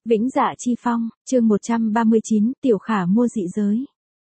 Vĩnh Dạ Chi Phong, chương 139, Tiểu Khả mua dị giới.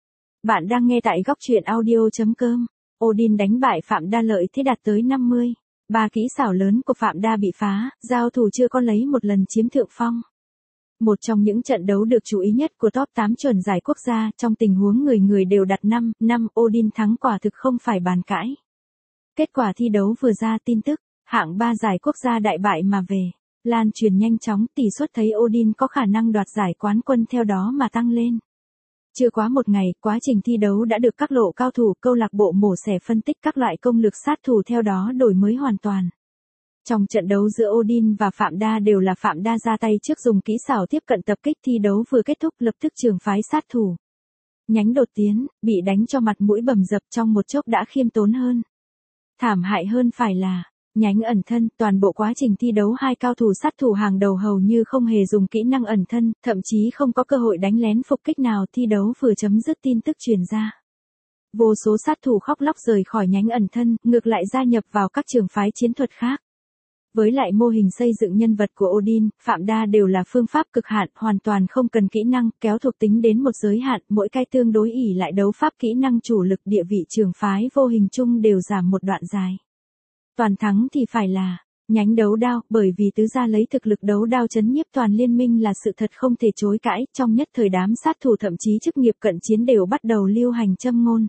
Bạn đang nghe tại góc truyện audio.com. Odin đánh bại Phạm Đa lợi thế đạt tới 50. Ba kỹ xảo lớn của Phạm Đa bị phá, giao thủ chưa có lấy một lần chiếm thượng phong. Một trong những trận đấu được chú ý nhất của top 8 chuẩn giải quốc gia, trong tình huống người người đều đặt 5, Odin thắng quả thực không phải bàn cãi. Kết quả thi đấu vừa ra tin tức, hạng 3 giải quốc gia đại bại mà về. Lan truyền nhanh chóng, tỷ suất thấy Odin có khả năng đoạt giải quán quân theo đó mà tăng lên. Chưa quá một ngày, quá trình thi đấu đã được các lộ cao thủ câu lạc bộ mổ xẻ phân tích các loại công lực sát thủ theo đó đổi mới hoàn toàn. Trong trận đấu giữa Odin và Phạm Đa đều là Phạm Đa ra tay trước dùng kỹ xảo tiếp cận tập kích, thi đấu vừa kết thúc lập tức trường phái sát thủ. Nhánh đột tiến, bị đánh cho mặt mũi bầm dập trong một chốc đã khiêm tốn hơn. Thảm hại hơn phải là nhánh ẩn thân, toàn bộ quá trình thi đấu hai cao thủ sát thủ hàng đầu hầu như không hề dùng kỹ năng ẩn thân, thậm chí không có cơ hội đánh lén phục kích nào. Thi đấu vừa chấm dứt tin tức truyền ra. Vô số sát thủ khóc lóc rời khỏi nhánh ẩn thân, ngược lại gia nhập vào các trường phái chiến thuật khác. Với lại mô hình xây dựng nhân vật của Odin, Phạm Đa đều là phương pháp cực hạn, hoàn toàn không cần kỹ năng, kéo thuộc tính đến một giới hạn, mỗi cái tương đối ỷ lại đấu pháp kỹ năng chủ lực, địa vị trường phái vô hình chung đều giảm một đoạn dài. Toàn thắng thì phải là nhánh đấu đao, bởi vì tứ gia lấy thực lực đấu đao chấn nhiếp toàn liên minh là sự thật không thể chối cãi. Trong nhất thời đám sát thủ thậm chí chức nghiệp cận chiến đều bắt đầu lưu hành châm ngôn.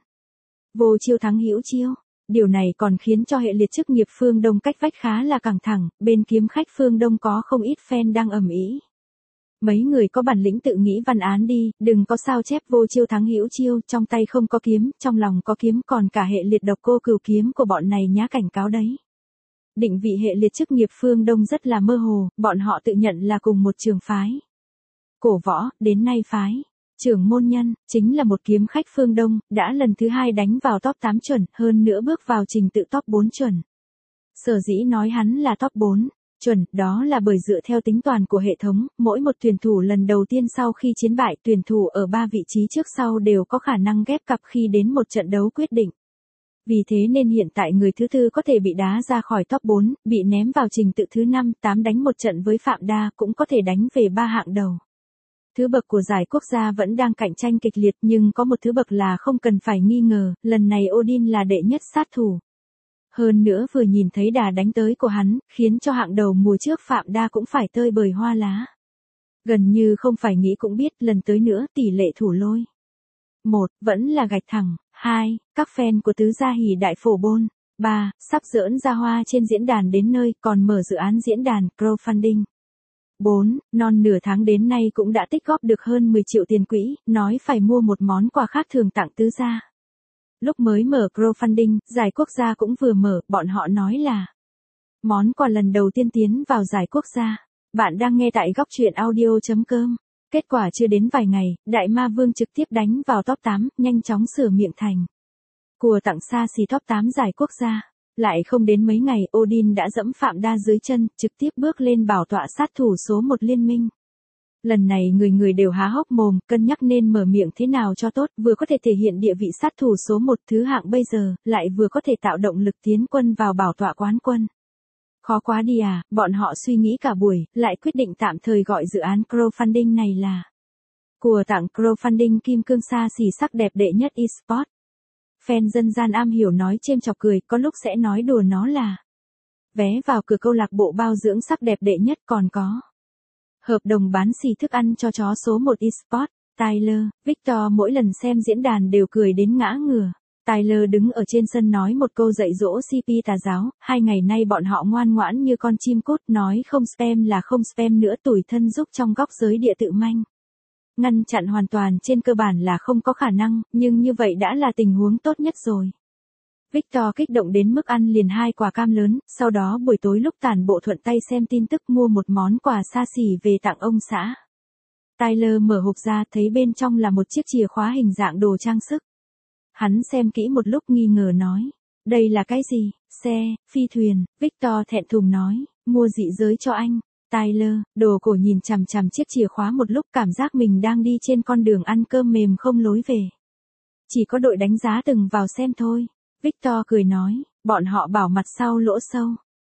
Vô chiêu thắng hữu chiêu. Điều này còn khiến cho hệ liệt chức nghiệp phương Đông cách vách khá là căng thẳng, bên kiếm khách phương Đông có không ít fan đang ầm ĩ. Mấy người có bản lĩnh tự nghĩ văn án đi, đừng có sao chép vô chiêu thắng hữu chiêu, trong tay không có kiếm, trong lòng có kiếm, còn cả hệ liệt độc cô cửu kiếm của bọn này nhá cảnh cáo đấy. Định vị hệ liệt chức nghiệp phương Đông rất là mơ hồ, bọn họ tự nhận là cùng một trường phái. Cổ võ, đến nay phái trưởng môn nhân, chính là một kiếm khách phương Đông, đã lần thứ 2 đánh vào top 8 chuẩn, hơn nữa bước vào trình tự top 4 chuẩn. Sở dĩ nói hắn là top 4 chuẩn, đó là bởi dựa theo tính toán của hệ thống, mỗi một tuyển thủ lần đầu tiên sau khi chiến bại, tuyển thủ ở 3 vị trí trước sau đều có khả năng ghép cặp khi đến một trận đấu quyết định. Vì thế nên hiện tại người thứ tư có thể bị đá ra khỏi top 4, bị ném vào trình tự thứ 5, 8 đánh một trận với Phạm Đa, cũng có thể đánh về 3 hạng đầu. Thứ bậc của giải quốc gia vẫn đang cạnh tranh kịch liệt, nhưng có một thứ bậc là không cần phải nghi ngờ, lần này Odin là đệ nhất sát thủ. Hơn nữa vừa nhìn thấy đà đánh tới của hắn, khiến cho hạng đầu mùa trước Phạm Đa cũng phải tơi bời hoa lá. Gần như không phải nghĩ cũng biết, lần tới nữa tỷ lệ thủ lôi. 1. Vẫn là gạch thẳng. 2. Các fan của tứ gia hỉ đại phổ bôn. 3. Sắp giỡn ra hoa trên diễn đàn đến nơi, còn mở dự án diễn đàn, crowdfunding. 4. Non nửa tháng đến nay cũng đã tích góp được hơn 10 triệu tiền quỹ, nói phải mua một món quà khác thường tặng tứ gia. Lúc mới mở crowdfunding, giải quốc gia cũng vừa mở, bọn họ nói là món quà lần đầu tiên tiến vào giải quốc gia. Bạn đang nghe tại góc truyện audio.com. Kết quả chưa đến vài ngày, Đại Ma Vương trực tiếp đánh vào top 8, nhanh chóng sửa miệng thành cua tặng xa xỉ top 8 giải quốc gia. Lại không đến mấy ngày, Odin đã dẫm Phạm Đa dưới chân, trực tiếp bước lên bảo tọa sát thủ số 1 liên minh. Lần này người người đều há hốc mồm, cân nhắc nên mở miệng thế nào cho tốt, vừa có thể thể hiện địa vị sát thủ số 1 thứ hạng bây giờ, lại vừa có thể tạo động lực tiến quân vào bảo tọa quán quân. Khó quá đi à, bọn họ suy nghĩ cả buổi, lại quyết định tạm thời gọi dự án crowdfunding này là cua tặng crowdfunding kim cương xa xỉ sắc đẹp đệ nhất eSport. Fan dân gian am hiểu nói chêm chọc cười, có lúc sẽ nói đùa nó là vé vào cửa câu lạc bộ bao dưỡng sắc đẹp đệ nhất, còn có hợp đồng bán xỉ thức ăn cho chó số 1 eSport. Tyler, Victor mỗi lần xem diễn đàn đều cười đến ngã ngửa. Tyler đứng ở trên sân nói một câu dạy dỗ CP tà giáo, 2 ngày nay bọn họ ngoan ngoãn như con chim cút, nói không spam là không spam nữa, tủi thân giúp trong góc giới địa tự manh. Ngăn chặn hoàn toàn trên cơ bản là không có khả năng, nhưng như vậy đã là tình huống tốt nhất rồi. Victor kích động đến mức ăn liền 2 quả cam lớn, sau đó buổi tối lúc tản bộ thuận tay xem tin tức mua một món quà xa xỉ về tặng ông xã. Tyler mở hộp ra thấy bên trong là một chiếc chìa khóa hình dạng đồ trang sức. Hắn xem kỹ một lúc nghi ngờ nói, đây là cái gì? Xe, phi thuyền. Victor thẹn thùng nói, mua dị giới cho anh. Tyler, đồ cổ nhìn chằm chằm chiếc chìa khóa một lúc, cảm giác mình đang đi trên con đường ăn cơm mềm không lối về. Chỉ có đội đánh giá từng vào xem thôi. Victor cười nói, bọn họ bảo mặt sau lỗ sâu.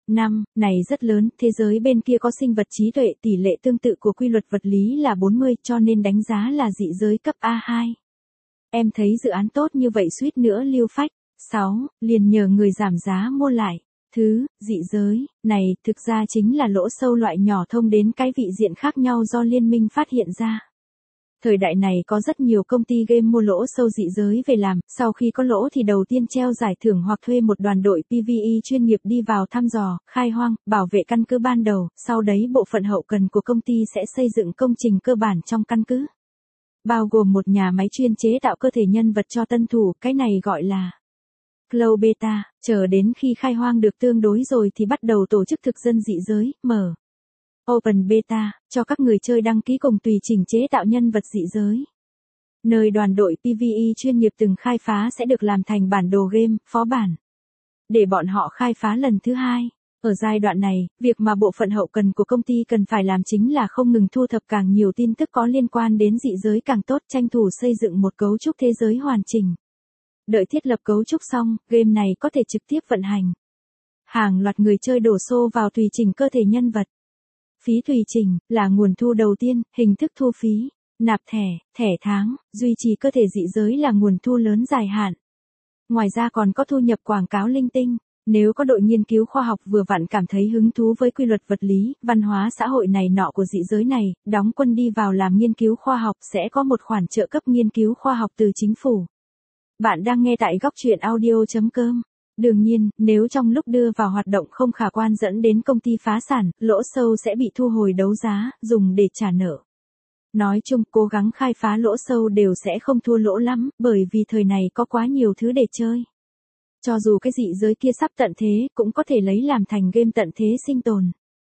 5. Này rất lớn, thế giới bên kia có sinh vật trí tuệ tỷ lệ tương tự của quy luật vật lý là 40 cho nên đánh giá là dị giới cấp A2. Em thấy dự án tốt như vậy suýt nữa lưu phách. 6. Liền nhờ người giảm giá mua lại. Thứ, dị giới, này thực ra chính là lỗ sâu loại nhỏ thông đến cái vị diện khác nhau do liên minh phát hiện ra. Thời đại này có rất nhiều công ty game mua lỗ sâu dị giới về làm, sau khi có lỗ thì đầu tiên treo giải thưởng hoặc thuê một đoàn đội PvE chuyên nghiệp đi vào thăm dò, khai hoang, bảo vệ căn cứ ban đầu, sau đấy bộ phận hậu cần của công ty sẽ xây dựng công trình cơ bản trong căn cứ. Bao gồm một nhà máy chuyên chế tạo cơ thể nhân vật cho tân thủ, cái này gọi là Closed Beta, chờ đến khi khai hoang được tương đối rồi thì bắt đầu tổ chức thực dân dị giới, mở Open Beta, cho các người chơi đăng ký cùng tùy chỉnh chế tạo nhân vật dị giới. Nơi đoàn đội PvE chuyên nghiệp từng khai phá sẽ được làm thành bản đồ game, phó bản, để bọn họ khai phá lần thứ hai. Ở giai đoạn này, việc mà bộ phận hậu cần của công ty cần phải làm chính là không ngừng thu thập càng nhiều tin tức có liên quan đến dị giới càng tốt, tranh thủ xây dựng một cấu trúc thế giới hoàn chỉnh. Đợi thiết lập cấu trúc xong, game này có thể trực tiếp vận hành. Hàng loạt người chơi đổ xô vào tùy chỉnh cơ thể nhân vật. Phí tùy chỉnh là nguồn thu đầu tiên, hình thức thu phí, nạp thẻ, thẻ tháng, duy trì cơ thể dị giới là nguồn thu lớn dài hạn. Ngoài ra còn có thu nhập quảng cáo linh tinh. Nếu có đội nghiên cứu khoa học vừa vặn cảm thấy hứng thú với quy luật vật lý, văn hóa xã hội này nọ của dị giới này, đóng quân đi vào làm nghiên cứu khoa học sẽ có một khoản trợ cấp nghiên cứu khoa học từ chính phủ. Bạn đang nghe tại góc truyện audio.com. Đương nhiên, nếu trong lúc đưa vào hoạt động không khả quan dẫn đến công ty phá sản, lỗ sâu sẽ bị thu hồi đấu giá, dùng để trả nợ. Nói chung, cố gắng khai phá lỗ sâu đều sẽ không thua lỗ lắm, bởi vì thời này có quá nhiều thứ để chơi. Cho dù cái dị giới kia sắp tận thế, cũng có thể lấy làm thành game tận thế sinh tồn.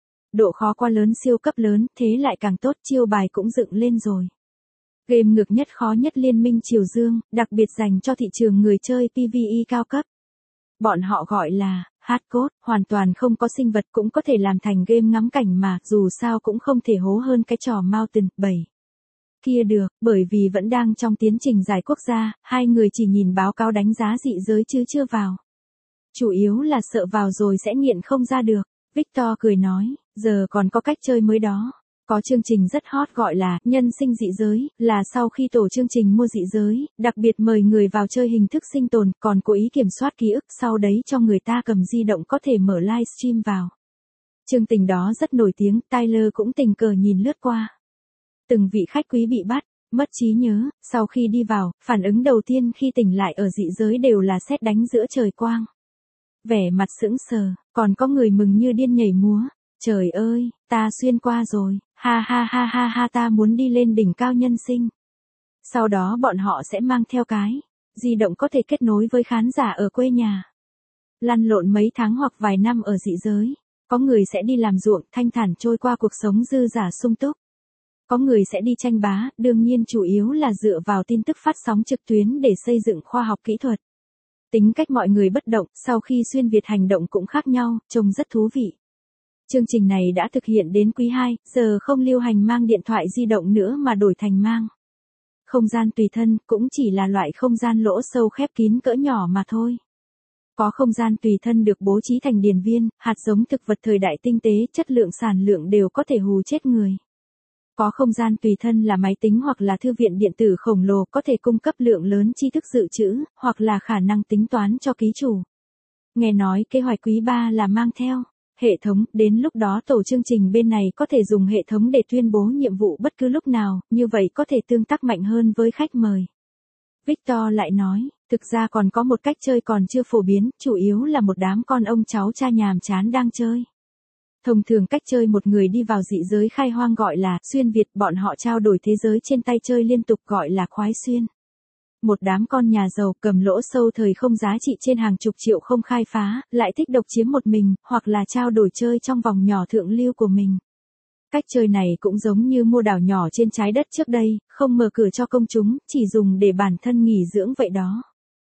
Độ khó quá lớn, siêu cấp lớn, thế lại càng tốt, chiêu bài cũng dựng lên rồi. Game ngược nhất khó nhất Liên minh Triều Dương, đặc biệt dành cho thị trường người chơi PvE cao cấp. Bọn họ gọi là hardcore, hoàn toàn không có sinh vật cũng có thể làm thành game ngắm cảnh mà, dù sao cũng không thể hố hơn cái trò Mountain 7. Kia được, bởi vì vẫn đang trong tiến trình giải quốc gia, hai người chỉ nhìn báo cáo đánh giá dị giới chứ chưa vào. Chủ yếu là sợ vào rồi sẽ nghiện không ra được. Victor cười nói, giờ còn có cách chơi mới đó. Có chương trình rất hot gọi là nhân sinh dị giới, là sau khi tổ chương trình mua dị giới, đặc biệt mời người vào chơi hình thức sinh tồn, còn cố ý kiểm soát ký ức, sau đấy cho người ta cầm di động có thể mở livestream vào. Chương trình đó rất nổi tiếng, Tyler cũng tình cờ nhìn lướt qua. Từng vị khách quý bị bắt, mất trí nhớ, sau khi đi vào, phản ứng đầu tiên khi tỉnh lại ở dị giới đều là sét đánh giữa trời quang. Vẻ mặt sững sờ, còn có người mừng như điên nhảy múa. Trời ơi, ta xuyên qua rồi, ha ha ha ha ha, ta muốn đi lên đỉnh cao nhân sinh. Sau đó bọn họ sẽ mang theo cái di động có thể kết nối với khán giả ở quê nhà. Lăn lộn mấy tháng hoặc vài năm ở dị giới. Có người sẽ đi làm ruộng, thanh thản trôi qua cuộc sống dư dả sung túc. Có người sẽ đi tranh bá, đương nhiên chủ yếu là dựa vào tin tức phát sóng trực tuyến để xây dựng khoa học kỹ thuật. Tính cách mọi người bất động, sau khi xuyên Việt hành động cũng khác nhau, trông rất thú vị. Chương trình này đã thực hiện đến quý 2, giờ không lưu hành mang điện thoại di động nữa mà đổi thành mang không gian tùy thân, cũng chỉ là loại không gian lỗ sâu khép kín cỡ nhỏ mà thôi. Có không gian tùy thân được bố trí thành điền viên, hạt giống thực vật thời đại tinh tế, chất lượng sản lượng đều có thể hù chết người. Có không gian tùy thân là máy tính hoặc là thư viện điện tử khổng lồ có thể cung cấp lượng lớn tri thức dự trữ, hoặc là khả năng tính toán cho ký chủ. Nghe nói kế hoạch quý 3 là mang theo hệ thống, đến lúc đó tổ chương trình bên này có thể dùng hệ thống để tuyên bố nhiệm vụ bất cứ lúc nào, như vậy có thể tương tác mạnh hơn với khách mời. Victor lại nói, thực ra còn có một cách chơi còn chưa phổ biến, chủ yếu là một đám con ông cháu cha nhàm chán đang chơi. Thông thường cách chơi một người đi vào dị giới khai hoang gọi là xuyên Việt, bọn họ trao đổi thế giới trên tay chơi liên tục gọi là khoái xuyên. Một đám con nhà giàu cầm lỗ sâu thời không giá trị trên hàng chục triệu không khai phá, lại thích độc chiếm một mình, hoặc là trao đổi chơi trong vòng nhỏ thượng lưu của mình. Cách chơi này cũng giống như mua đảo nhỏ trên trái đất trước đây, không mở cửa cho công chúng, chỉ dùng để bản thân nghỉ dưỡng vậy đó.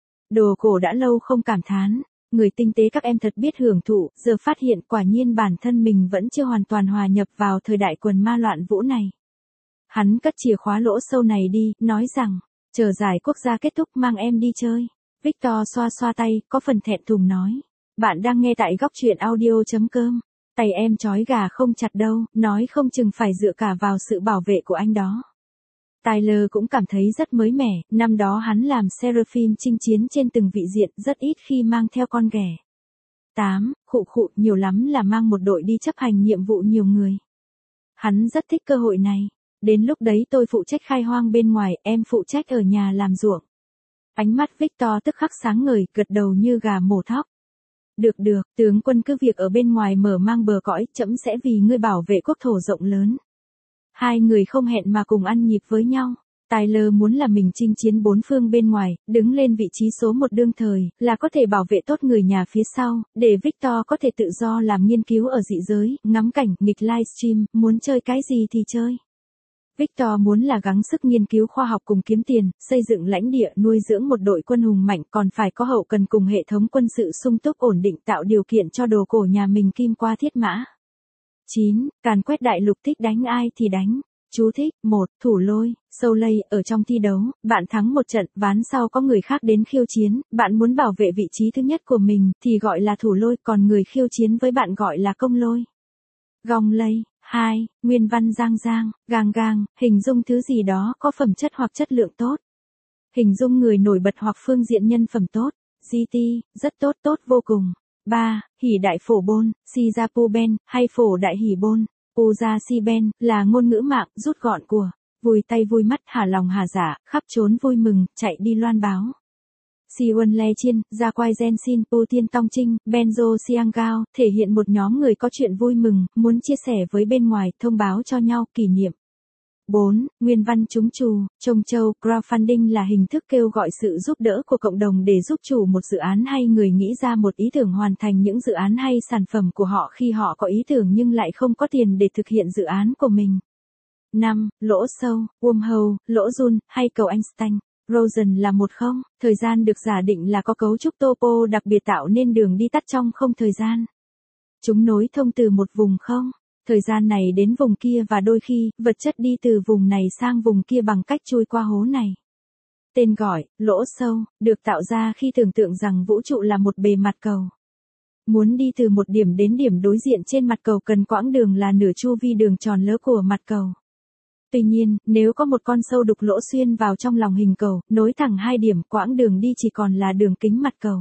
Đồ cổ đã lâu không cảm thán. Người tinh tế các em thật biết hưởng thụ, giờ phát hiện quả nhiên bản thân mình vẫn chưa hoàn toàn hòa nhập vào thời đại quần ma loạn vũ này. Hắn cất chìa khóa lỗ sâu này đi, nói rằng, chờ giải quốc gia kết thúc mang em đi chơi. Victor xoa xoa tay, có phần thẹn thùng nói. Bạn đang nghe tại góc truyện audio.com. Tay em trói gà không chặt đâu, nói không chừng phải dựa cả vào sự bảo vệ của anh đó. Tyler cũng cảm thấy rất mới mẻ, năm đó hắn làm Seraphim chinh chiến trên từng vị diện rất ít khi mang theo con ghẻ. 8. Khụ nhiều lắm là mang một đội đi chấp hành nhiệm vụ nhiều người. Hắn rất thích cơ hội này. Đến lúc đấy tôi phụ trách khai hoang bên ngoài, em phụ trách ở nhà làm ruộng. Ánh mắt Victor tức khắc sáng ngời, gật đầu như gà mổ thóc. Được, tướng quân cứ việc ở bên ngoài mở mang bờ cõi, trẫm sẽ vì ngươi bảo vệ quốc thổ rộng lớn. Hai người không hẹn mà cùng ăn nhịp với nhau. Tyler muốn là mình chinh chiến bốn phương bên ngoài, đứng lên vị trí số một đương thời, là có thể bảo vệ tốt người nhà phía sau, để Victor có thể tự do làm nghiên cứu ở dị giới, ngắm cảnh, nghịch livestream, muốn chơi cái gì thì chơi. Victor muốn là gắng sức nghiên cứu khoa học cùng kiếm tiền, xây dựng lãnh địa, nuôi dưỡng một đội quân hùng mạnh, còn phải có hậu cần cùng hệ thống quân sự sung túc ổn định, tạo điều kiện cho đồ cổ nhà mình kim qua thiết mã. 9. Càn quét đại lục, thích đánh ai thì đánh. Chú thích: 1. Thủ lôi, Soleil, ở trong thi đấu, bạn thắng một trận, ván sau có người khác đến khiêu chiến, bạn muốn bảo vệ vị trí thứ nhất của mình, thì gọi là thủ lôi, còn người khiêu chiến với bạn gọi là công lôi. Gong lây. 2. Nguyên văn giang, gang, hình dung thứ gì đó có phẩm chất hoặc chất lượng tốt. Hình dung người nổi bật hoặc phương diện nhân phẩm tốt. GT, rất tốt vô cùng. 3. Hỉ đại phổ bôn, Sijapu ben, hay phổ đại hỉ bôn. Uza si ben, là ngôn ngữ mạng, rút gọn của. Vui tay vui mắt, hà lòng hà giả, khắp trốn vui mừng, chạy đi loan báo. Siwon Le Chiên, Gia Quai Gen Sin, Pu Tiên Tong Trinh, Benzo Siang Gao, thể hiện một nhóm người có chuyện vui mừng, muốn chia sẻ với bên ngoài, thông báo cho nhau, kỷ niệm. 4. Nguyên văn trúng trù, trông châu, crowdfunding là hình thức kêu gọi sự giúp đỡ của cộng đồng để giúp chủ một dự án hay người nghĩ ra một ý tưởng hoàn thành những dự án hay sản phẩm của họ khi họ có ý tưởng nhưng lại không có tiền để thực hiện dự án của mình. 5. Lỗ sâu, wormhole, lỗ run, hay cầu Einstein. Rosen là một không, thời gian được giả định là có cấu trúc topo đặc biệt tạo nên đường đi tắt trong không thời gian. Chúng nối thông từ một vùng không, thời gian này đến vùng kia và đôi khi, vật chất đi từ vùng này sang vùng kia bằng cách chui qua hố này. Tên gọi, lỗ sâu, được tạo ra khi tưởng tượng rằng vũ trụ là một bề mặt cầu. Muốn đi từ một điểm đến điểm đối diện trên mặt cầu cần quãng đường là nửa chu vi đường tròn lớ của mặt cầu. Tuy nhiên, nếu có một con sâu đục lỗ xuyên vào trong lòng hình cầu, nối thẳng hai điểm, quãng đường đi chỉ còn là đường kính mặt cầu.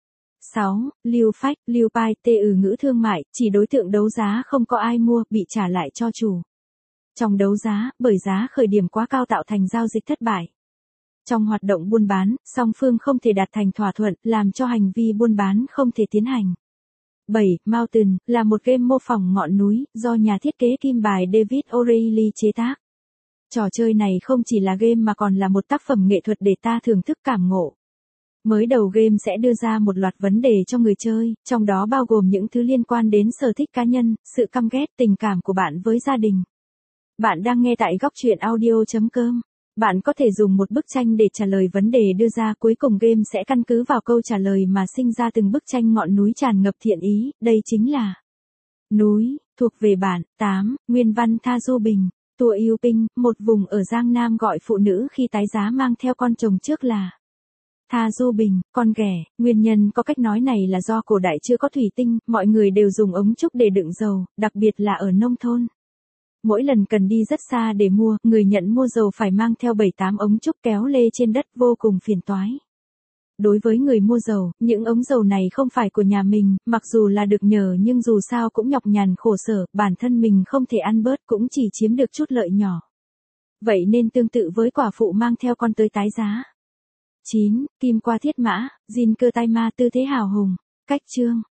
6. Lưu phách, lưu pai, ngữ thương mại, chỉ đối tượng đấu giá không có ai mua, bị trả lại cho chủ. Trong đấu giá, bởi giá khởi điểm quá cao tạo thành giao dịch thất bại. Trong hoạt động buôn bán, song phương không thể đạt thành thỏa thuận, làm cho hành vi buôn bán không thể tiến hành. 7. Mountain, là một game mô phỏng ngọn núi, do nhà thiết kế kim bài David O'Reilly chế tác. Trò chơi này không chỉ là game mà còn là một tác phẩm nghệ thuật để ta thưởng thức cảm ngộ. Mới đầu game sẽ đưa ra một loạt vấn đề cho người chơi, trong đó bao gồm những thứ liên quan đến sở thích cá nhân, sự căm ghét, tình cảm của bạn với gia đình. Bạn đang nghe tại góc truyện audio.com. Bạn có thể dùng một bức tranh để trả lời vấn đề đưa ra, cuối cùng game sẽ căn cứ vào câu trả lời mà sinh ra từng bức tranh ngọn núi tràn ngập thiện ý, đây chính là núi, thuộc về bạn. 8. Nguyên văn Tha Du Bình. Tua Yêu Pinh, một vùng ở Giang Nam gọi phụ nữ khi tái giá mang theo con chồng trước là Tha Du Bình, con ghẻ. Nguyên nhân có cách nói này là do cổ đại chưa có thủy tinh, mọi người đều dùng ống trúc để đựng dầu, đặc biệt là ở nông thôn. Mỗi lần cần đi rất xa để mua, người nhận mua dầu phải mang theo 7-8 ống trúc kéo lê trên đất, vô cùng phiền toái. Đối với người mua dầu, những ống dầu này không phải của nhà mình, mặc dù là được nhờ nhưng dù sao cũng nhọc nhằn khổ sở, bản thân mình không thể ăn bớt cũng chỉ chiếm được chút lợi nhỏ. Vậy nên tương tự với quả phụ mang theo con tới tái giá. 9. Kim qua thiết mã, Jin cơ tai ma, tư thế hào hùng. Cách chương.